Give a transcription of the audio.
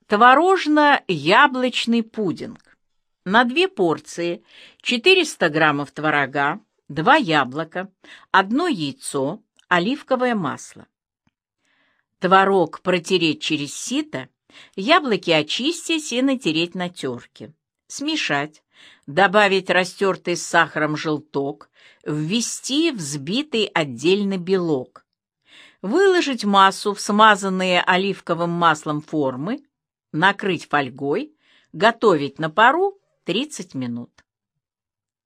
Творожно-яблочный пудинг. На 2 порции 400 граммов творога, 2 яблока, 1 яйцо, оливковое масло. Творог протереть через сито, яблоки очистить и натереть на терке. Смешать, добавить растертый с сахаром желток, ввести взбитый отдельно белок. Выложить массу в смазанные оливковым маслом формы, накрыть фольгой, готовить на пару 30 минут.